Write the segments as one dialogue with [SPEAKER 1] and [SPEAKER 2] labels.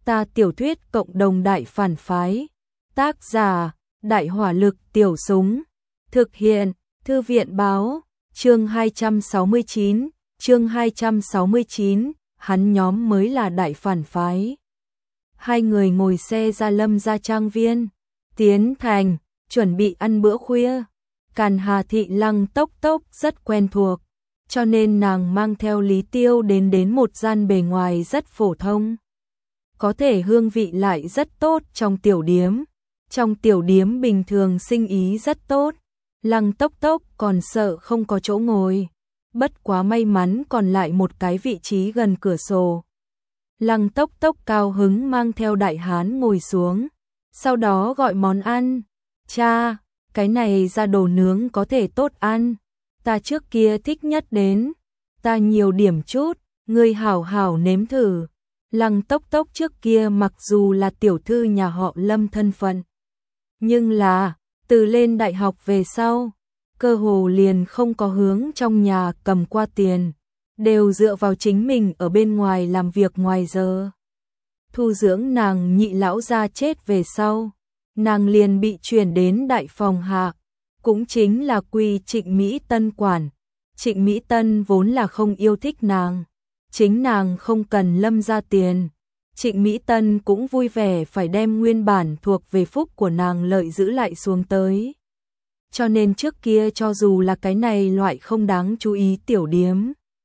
[SPEAKER 1] Ta tiểu thuyết cộng đồng đại phản phái. Tác giả, Đại hỏa lực tiểu súng. Thực hiện, Thư viện báo. Chương 269, chương 269, hắn nhóm mới là đại phản phái. Hai người ngồi xe ra Lâm gia trang viên, tiến thành, chuẩn bị ăn bữa khuya. Càn Hà thị Lăng Tốc Tốc rất quen thuộc, cho nên nàng mang theo Lý Tiêu đến một gian bề ngoài rất phổ thông. Có thể hương vị lại rất tốt trong tiểu điếm. Trong tiểu điếm bình thường sinh ý rất tốt. Lăng Tốc Tốc còn sợ không có chỗ ngồi. Bất quá may mắn còn lại một cái vị trí gần cửa sổ. Lăng Tốc Tốc cao hứng mang theo đại hán ngồi xuống. Sau đó gọi món ăn. Cha, cái này ra đồ nướng có thể tốt ăn. Ta trước kia thích nhất đến. Ta nhiều điểm chút, ngươi hảo hảo nếm thử. Lăng Tốc Tốc trước kia mặc dù là tiểu thư nhà họ Lâm thân phận, nhưng là, từ lên đại học về sau, cơ hồ liền không có hướng trong nhà cầm qua tiền, đều dựa vào chính mình ở bên ngoài làm việc ngoài giờ. Thu dưỡng nàng nhị lão gia chết về sau, nàng liền bị chuyển đến đại phòng hạ, cũng chính là quy Trịnh Mỹ Tân quản. Trịnh Mỹ Tân vốn là không yêu thích nàng, chính nàng không cần Lâm ra tiền. Trịnh Mỹ Tân cũng vui vẻ phải đem nguyên bản thuộc về phúc của nàng lợi giữ lại xuống tới. Cho nên trước kia cho dù là cái này loại không đáng chú ý tiểu điếm,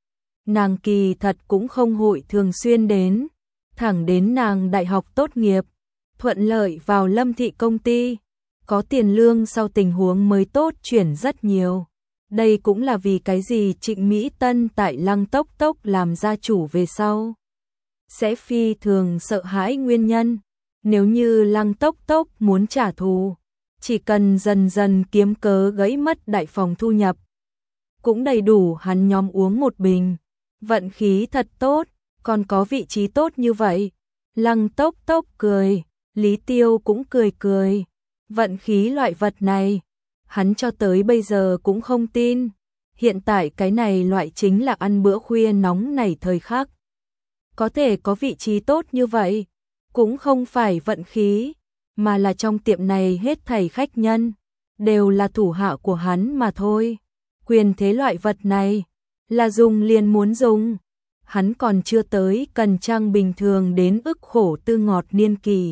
[SPEAKER 1] nàng kỳ thật cũng không hội thường xuyên đến, thẳng đến nàng đại học tốt nghiệp, thuận lợi vào Lâm thị công ty, có tiền lương sau tình huống mới tốt chuyển rất nhiều. Đây cũng là vì cái gì Trịnh Mỹ Tân tại Lăng Tốc Tốc làm gia chủ về sau sẽ phi thường sợ hãi nguyên nhân. Nếu như Lăng Tốc Tốc muốn trả thù, chỉ cần dần dần kiếm cớ gãy mất đại phòng thu nhập, cũng đầy đủ hắn nhóm uống một bình. Vận khí thật tốt, còn có vị trí tốt như vậy. Lăng Tốc Tốc cười, Lý Tiêu cũng cười cười. Vận khí loại vật này, hắn cho tới bây giờ cũng không tin. Hiện tại cái này loại chính là ăn bữa khuya nóng này thời khắc. Có thể có vị trí tốt như vậy, cũng không phải vận khí, mà là trong tiệm này hết thảy khách nhân đều là thủ hạ của hắn mà thôi. Quyền thế loại vật này là dùng liền muốn dùng. Hắn còn chưa tới cần trang bình thường đến ức khổ tư ngọt niên kỳ.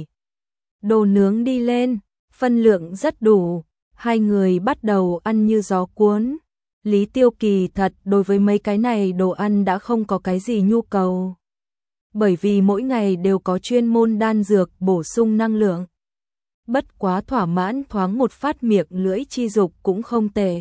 [SPEAKER 1] Đồ nướng đi lên, phân lượng rất đủ. Hai người bắt đầu ăn như gió cuốn. Lý Tiêu kỳ thật đối với mấy cái này đồ ăn đã không có cái gì nhu cầu. Bởi vì mỗi ngày đều có chuyên môn đan dược bổ sung năng lượng. Bất quá thỏa mãn thoáng một phát miệng lưỡi chi dục cũng không tệ.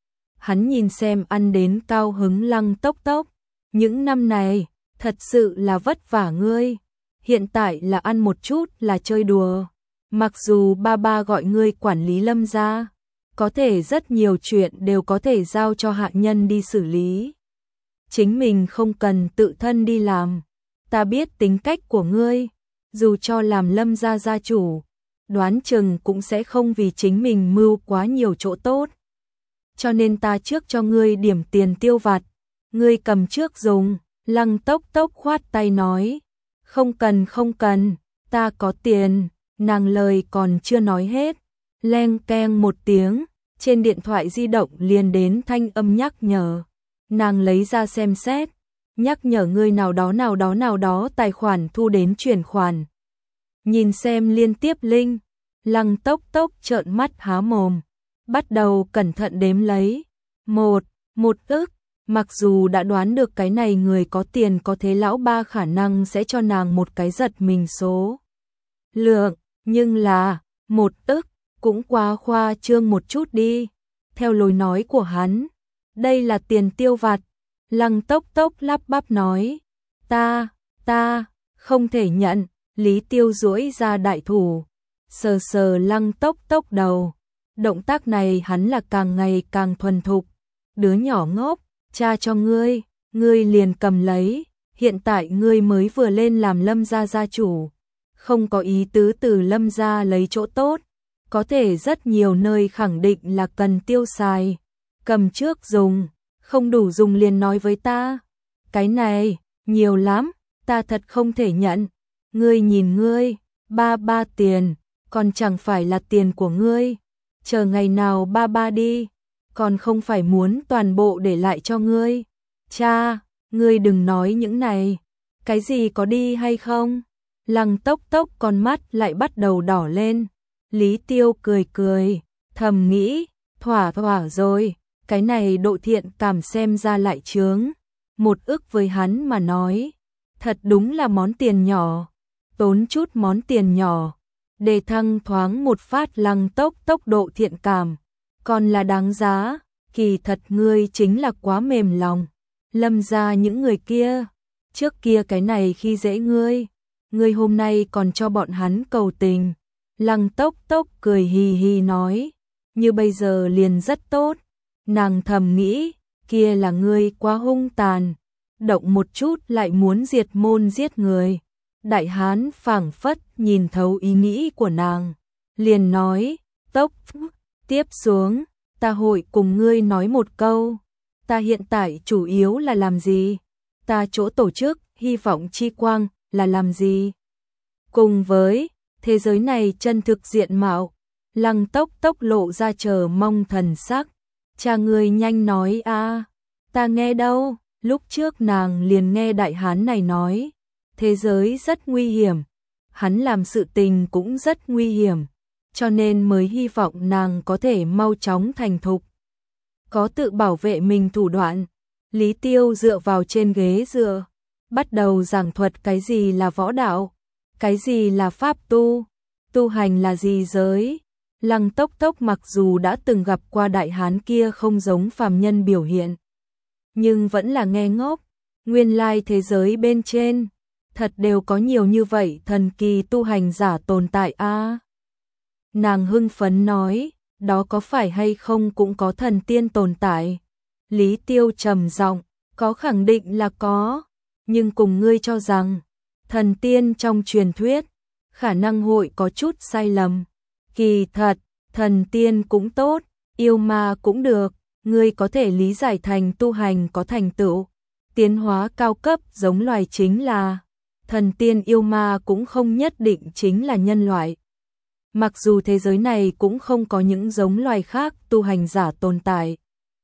[SPEAKER 1] Hắn nhìn xem ăn đến cao hứng Lăng Tốc Tốc. Những năm này, thật sự là vất vả ngươi. Hiện tại là ăn một chút là chơi đùa. Mặc dù ba ba gọi ngươi quản lý Lâm gia, có thể rất nhiều chuyện đều có thể giao cho hạ nhân đi xử lý. Chính mình không cần tự thân đi làm. Ta biết tính cách của ngươi, dù cho làm Lâm gia gia chủ, đoán chừng cũng sẽ không vì chính mình mưu quá nhiều chỗ tốt. Cho nên ta trước cho ngươi điểm tiền tiêu vặt, ngươi cầm trước dùng. Lăng Tốc Tốc khoát tay nói, không cần, ta có tiền. Nàng lời còn chưa nói hết, leng keng một tiếng, trên điện thoại di động liền đến thanh âm nhắc nhở. Nàng lấy ra xem xét, nhắc nhở người nào đó tài khoản thu đến chuyển khoản. Nhìn xem liên tiếp link, Lăng Tốc Tốc trợn mắt há mồm, bắt đầu cẩn thận đếm lấy. Một ức, mặc dù đã đoán được cái này người có tiền có thế lão ba khả năng sẽ cho nàng một cái giật mình số lượng. Nhưng là, 1 ức, cũng quá khoa trương một chút đi. Theo lối nói của hắn, đây là tiền tiêu vặt. Lăng Tốc Tốc lắp bắp nói, ta, không thể nhận. Lý Tiêu duỗi ra đại thủ, sờ sờ Lăng Tốc Tốc đầu. Động tác này hắn là càng ngày càng thuần thục. Đứa nhỏ ngốc, cha cho ngươi liền cầm lấy. Hiện tại ngươi mới vừa lên làm Lâm gia gia chủ, không có ý tứ từ Lâm gia lấy chỗ tốt, có thể rất nhiều nơi khẳng định là cần tiêu xài. Cầm trước dùng, không đủ dùng liền nói với ta. Cái này, nhiều lắm, ta thật không thể nhận. Ngươi nhìn ngươi, ba tiền, còn chẳng phải là tiền của ngươi. Chờ ngày nào ba đi, còn không phải muốn toàn bộ để lại cho ngươi. Cha, ngươi đừng nói những này. Cái gì có đi hay không? Lăng Tốc Tốc con mắt lại bắt đầu đỏ lên. Lý Tiêu cười, thầm nghĩ, thỏa rồi, cái này độ thiện cảm xem ra lại chướng. Một ức với hắn mà nói, thật đúng là món tiền nhỏ, tốn chút món tiền nhỏ, để thăng thoáng một phát Lăng Tốc Tốc độ thiện cảm, còn là đáng giá. Kỳ thật ngươi chính là quá mềm lòng. Lâm gia những người kia, trước kia cái này khi dễ ngươi hôm nay còn cho bọn hắn cầu tình. Lăng Tốc Tốc cười hì hì nói, như bây giờ liền rất tốt. Nàng thầm nghĩ, kia là ngươi quá hung tàn, động một chút lại muốn diệt môn giết người. Đại hán phảng phất nhìn thấu ý nghĩ của nàng, liền nói, Tốc, tiếp xuống, ta hội cùng ngươi nói một câu. Ta hiện tại chủ yếu là làm gì? Ta chỗ tổ chức hy vọng chi quang là làm gì? Cùng với thế giới này chân thực diện mạo. Lăng Tốc Tốc lộ ra chờ mong thần sắc. Cha ngươi nhanh nói a, ta nghe đâu. Lúc trước nàng liền nghe đại hán này nói, thế giới rất nguy hiểm, hắn làm sự tình cũng rất nguy hiểm, cho nên mới hy vọng nàng có thể mau chóng thành thục, có tự bảo vệ mình thủ đoạn. Lý Tiêu dựa vào trên ghế dựa, bắt đầu giảng thuật cái gì là võ đạo, cái gì là pháp tu hành là gì giới. Lăng Tốc Tốc mặc dù đã từng gặp qua đại hán kia không giống phàm nhân biểu hiện, nhưng vẫn là nghe ngốc. Nguyên lai thế giới bên trên thật đều có nhiều như vậy thần kỳ tu hành giả tồn tại a. Nàng hưng phấn nói, đó có phải hay không cũng có thần tiên tồn tại. Lý Tiêu trầm giọng, có khẳng định là có, nhưng cùng ngươi cho rằng thần tiên trong truyền thuyết khả năng hội có chút sai lầm. Kỳ thật, thần tiên cũng tốt, yêu ma cũng được, ngươi có thể lý giải thành tu hành có thành tựu, tiến hóa cao cấp giống loài chính là thần tiên, yêu ma cũng không nhất định chính là nhân loại. Mặc dù thế giới này cũng không có những giống loài khác tu hành giả tồn tại.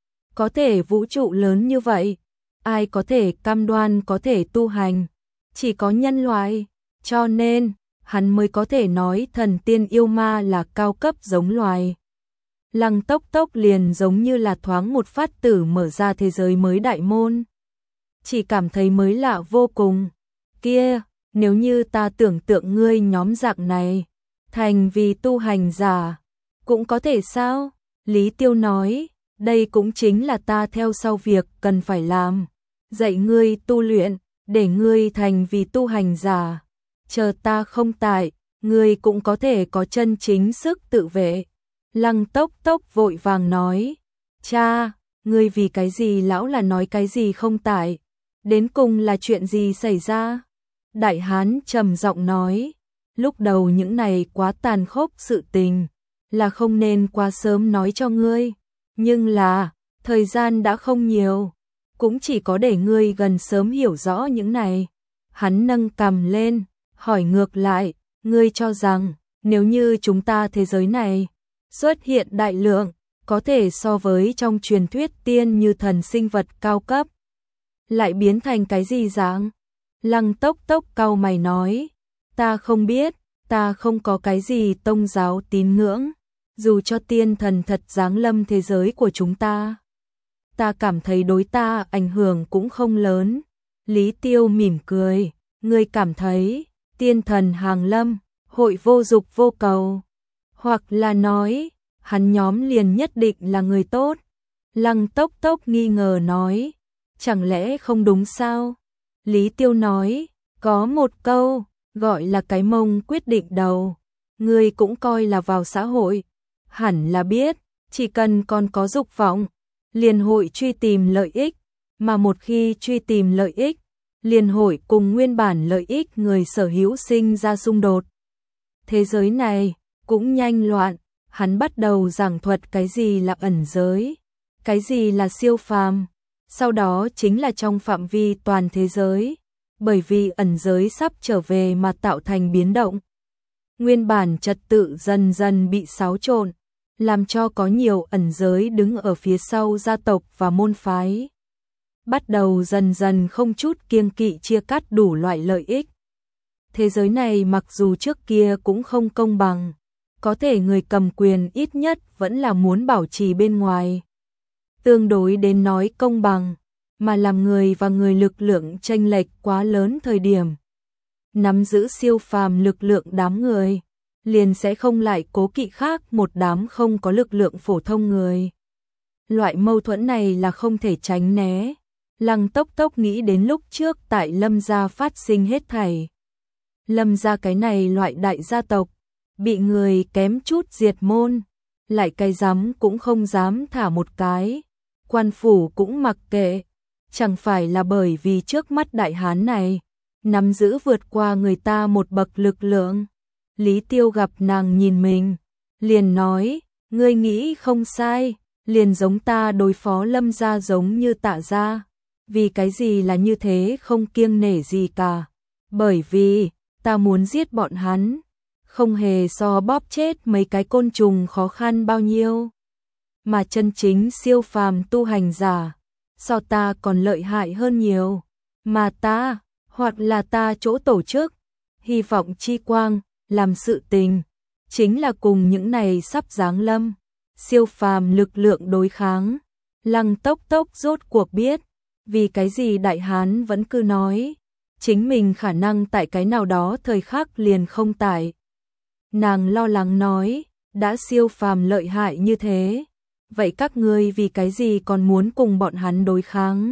[SPEAKER 1] Có thể vũ trụ lớn như vậy, ai có thể cam đoan có thể tu hành? Chỉ có nhân loại, cho nên hắn mới có thể nói thần tiên yêu ma là cao cấp giống loài. Lăng Tốc Tốc liền giống như là thoáng một phát tử mở ra thế giới mới đại môn. Chỉ cảm thấy mới lạ vô cùng. Kia, nếu như ta tưởng tượng ngươi nhóm dạng này thành vì tu hành giả, cũng có thể sao? Lý Tiêu nói, đây cũng chính là ta theo sau việc cần phải làm. Dạy ngươi tu luyện, để ngươi thành vì tu hành giả. Chờ ta không tại, ngươi cũng có thể có chân chính sức tự vệ. Lăng Tốc Tốc vội vàng nói, cha, ngươi vì cái gì lão là nói cái gì không tại? Đến cùng là chuyện gì xảy ra? Đại hán trầm giọng nói, lúc đầu những này quá tàn khốc sự tình, là không nên quá sớm nói cho ngươi. Nhưng là, thời gian đã không nhiều, cũng chỉ có để ngươi gần sớm hiểu rõ những này. Hắn nâng cằm lên, hỏi ngược lại, ngươi cho rằng, nếu như chúng ta thế giới này xuất hiện đại lượng, có thể so với trong truyền thuyết tiên như thần sinh vật cao cấp, lại biến thành cái gì dạng? Lăng Tốc Tốc cau mày nói, ta không biết, ta không có cái gì tông giáo tín ngưỡng, dù cho tiên thần thật giáng lâm thế giới của chúng ta, ta cảm thấy đối ta ảnh hưởng cũng không lớn. Lý Tiêu mỉm cười, ngươi cảm thấy tiên thần hàng lâm, hội vô dục vô cầu, hoặc là nói, hắn nhóm liền nhất định là người tốt. Lăng Tốc Tốc nghi ngờ nói, chẳng lẽ không đúng sao? Lý Tiêu nói, có một câu, gọi là cái mông quyết định đầu. Ngươi cũng coi là vào xã hội, hẳn là biết, chỉ cần còn có dục vọng, liền hội truy tìm lợi ích, mà một khi truy tìm lợi ích, liền hội cùng nguyên bản lợi ích người sở hữu sinh ra xung đột. Thế giới này cũng nhanh loạn, hắn bắt đầu giảng thuật cái gì là ẩn giới, cái gì là siêu phàm, sau đó chính là trong phạm vi toàn thế giới, bởi vì ẩn giới sắp trở về mà tạo thành biến động. Nguyên bản trật tự dần dần bị xáo trộn, làm cho có nhiều ẩn giới đứng ở phía sau gia tộc và môn phái. Bắt đầu dần dần không chút kiêng kỵ chia cắt đủ loại lợi ích. Thế giới này mặc dù trước kia cũng không công bằng, có thể người cầm quyền ít nhất vẫn là muốn bảo trì bên ngoài. Tương đối đến nói công bằng, mà làm người và người lực lượng chênh lệch quá lớn thời điểm. Nắm giữ siêu phàm lực lượng đám người, liền sẽ không lại cố kỵ khác một đám không có lực lượng phổ thông người. Loại mâu thuẫn này là không thể tránh né. Lăng Tốc Tốc nghĩ đến lúc trước tại Lâm gia phát sinh hết thảy. Lâm gia cái này loại đại gia tộc, bị người kém chút diệt môn, lại cái dám cũng không dám thả một cái, quan phủ cũng mặc kệ, chẳng phải là bởi vì trước mắt đại hán này, nắm giữ vượt qua người ta một bậc lực lượng. Lý Tiêu gặp nàng nhìn mình, liền nói, ngươi nghĩ không sai, liền giống ta đối phó Lâm gia giống như Tạ gia. Vì cái gì là như thế không kiêng nể gì cả, bởi vì ta muốn giết bọn hắn, không hề so bóp chết mấy cái côn trùng khó khăn bao nhiêu, mà chân chính siêu phàm tu hành giả, so ta còn lợi hại hơn nhiều, mà ta, hoặc là ta chỗ tổ chức, hy vọng chi quang, làm sự tình, chính là cùng những này sắp giáng lâm, siêu phàm lực lượng đối kháng. Lăng Tốc Tốc rốt cuộc biết, vì cái gì đại hán vẫn cứ nói, chính mình khả năng tại cái nào đó thời khắc liền không tại. Nàng lo lắng nói, đã siêu phàm lợi hại như thế, vậy các ngươi vì cái gì còn muốn cùng bọn hắn đối kháng?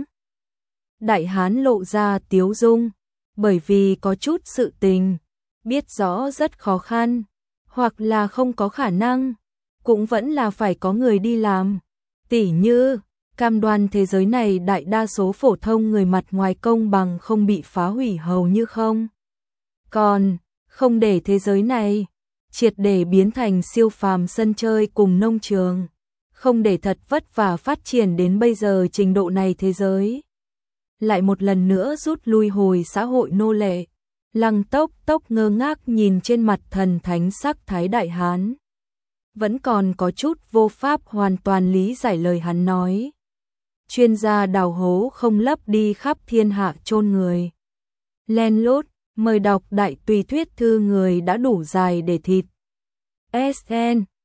[SPEAKER 1] Đại hán lộ ra tiếu dung, bởi vì có chút sự tình, biết rõ rất khó khăn, hoặc là không có khả năng, cũng vẫn là phải có người đi làm, tỉ như cam đoan thế giới này đại đa số phổ thông người mặt ngoài công bằng không bị phá hủy hầu như không. Còn, không để thế giới này triệt để biến thành siêu phàm sân chơi cùng nông trường, không để thật vất vả phát triển đến bây giờ trình độ này thế giới. Lại một lần nữa rút lui hồi xã hội nô lệ. Lăng Tốc Tốc ngơ ngác nhìn trên mặt thần thánh sắc thái đại hán. Vẫn còn có chút vô pháp hoàn toàn lý giải lời hắn nói. Chuyên gia đào hố không lấp đi khắp thiên hạ chôn người. Len lút, mời đọc đại tùy thuyết thư người đã đủ dài để thịt. SN